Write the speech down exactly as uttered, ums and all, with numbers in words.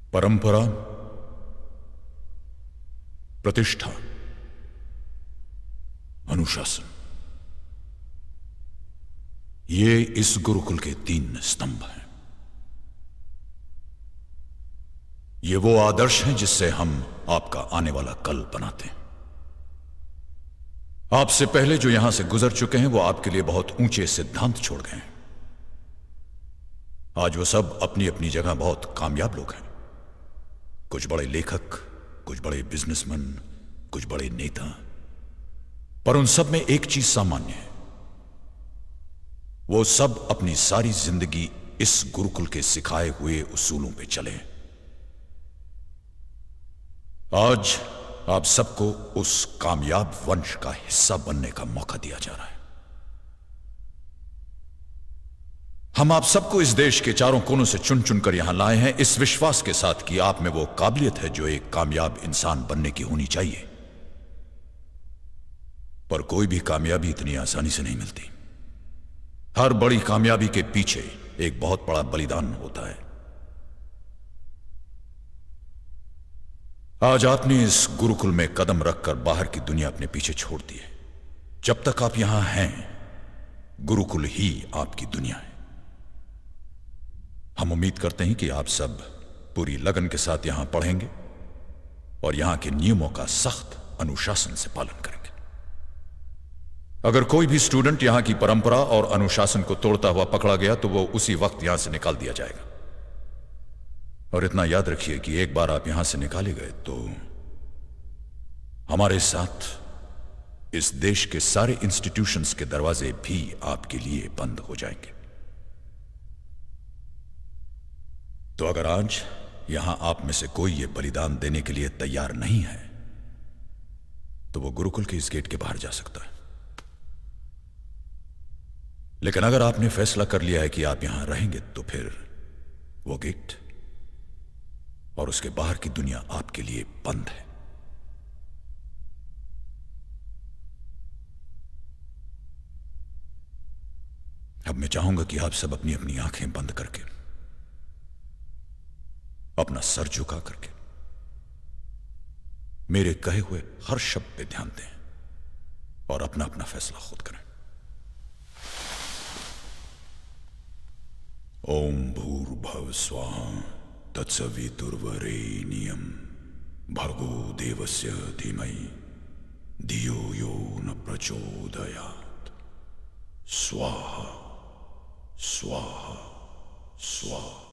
परंपरा, प्रतिष्ठा, अनुशासन, ये इस गुरुकुल के तीन स्तंभ हैं। ये वो आदर्श हैं जिससे हम आपका आने वाला कल बनाते हैं। आपसे पहले जो यहां से गुजर चुके हैं वो आपके लिए बहुत ऊंचे सिद्धांत छोड़ गए हैं। आज वो सब अपनी अपनी जगह बहुत कामयाब लोग हैं। कुछ बड़े लेखक, कुछ बड़े बिजनेसमैन, कुछ बड़े नेता, पर उन सब में एक चीज सामान्य है। वो सब अपनी सारी जिंदगी इस गुरुकुल के सिखाए हुए उसूलों पे चले। आज आप सबको उस कामयाब वंश का हिस्सा बनने का मौका दिया जा रहा है। हम आप सबको इस देश के चारों कोनों से चुन चुनकर यहां लाए हैं, इस विश्वास के साथ कि आप में वो काबिलियत है जो एक कामयाब इंसान बनने की होनी चाहिए। पर कोई भी कामयाबी इतनी आसानी से नहीं मिलती। हर बड़ी कामयाबी के पीछे एक बहुत बड़ा बलिदान होता है। आज आपने इस गुरुकुल में कदम रखकर बाहर की दुनिया अपने पीछे छोड़ दी है। जब तक आप यहां हैं, गुरुकुल ही आपकी दुनिया है। हम उम्मीद करते हैं कि आप सब पूरी लगन के साथ यहां पढ़ेंगे और यहां के नियमों का सख्त अनुशासन से पालन करेंगे। अगर कोई भी स्टूडेंट यहां की परंपरा और अनुशासन को तोड़ता हुआ पकड़ा गया तो वो उसी वक्त यहां से निकाल दिया जाएगा। और इतना याद रखिए कि एक बार आप यहां से निकाले गए तो हमारे साथ इस देश के सारे इंस्टीट्यूशंस के दरवाजे भी आपके लिए बंद हो जाएंगे। तो अगर आज यहां आप में से कोई यह बलिदान देने के लिए तैयार नहीं है तो वो गुरुकुल के इस गेट के बाहर जा सकता है। लेकिन अगर आपने फैसला कर लिया है कि आप यहां रहेंगे तो फिर वो गेट और उसके बाहर की दुनिया आपके लिए बंद है। अब मैं चाहूंगा कि आप सब अपनी अपनी आंखें बंद करके, अपना सर झुका करके मेरे कहे हुए हर शब्द पे ध्यान दें और अपना अपना फैसला खुद करें। ओम भूर्भुवः स्वः तत्सवितुर्वरेण्यं भर्गो देवस्य धीमहि धियो यो न प्रचोदयात्। स्वाहा स्वाहा स्वाहा।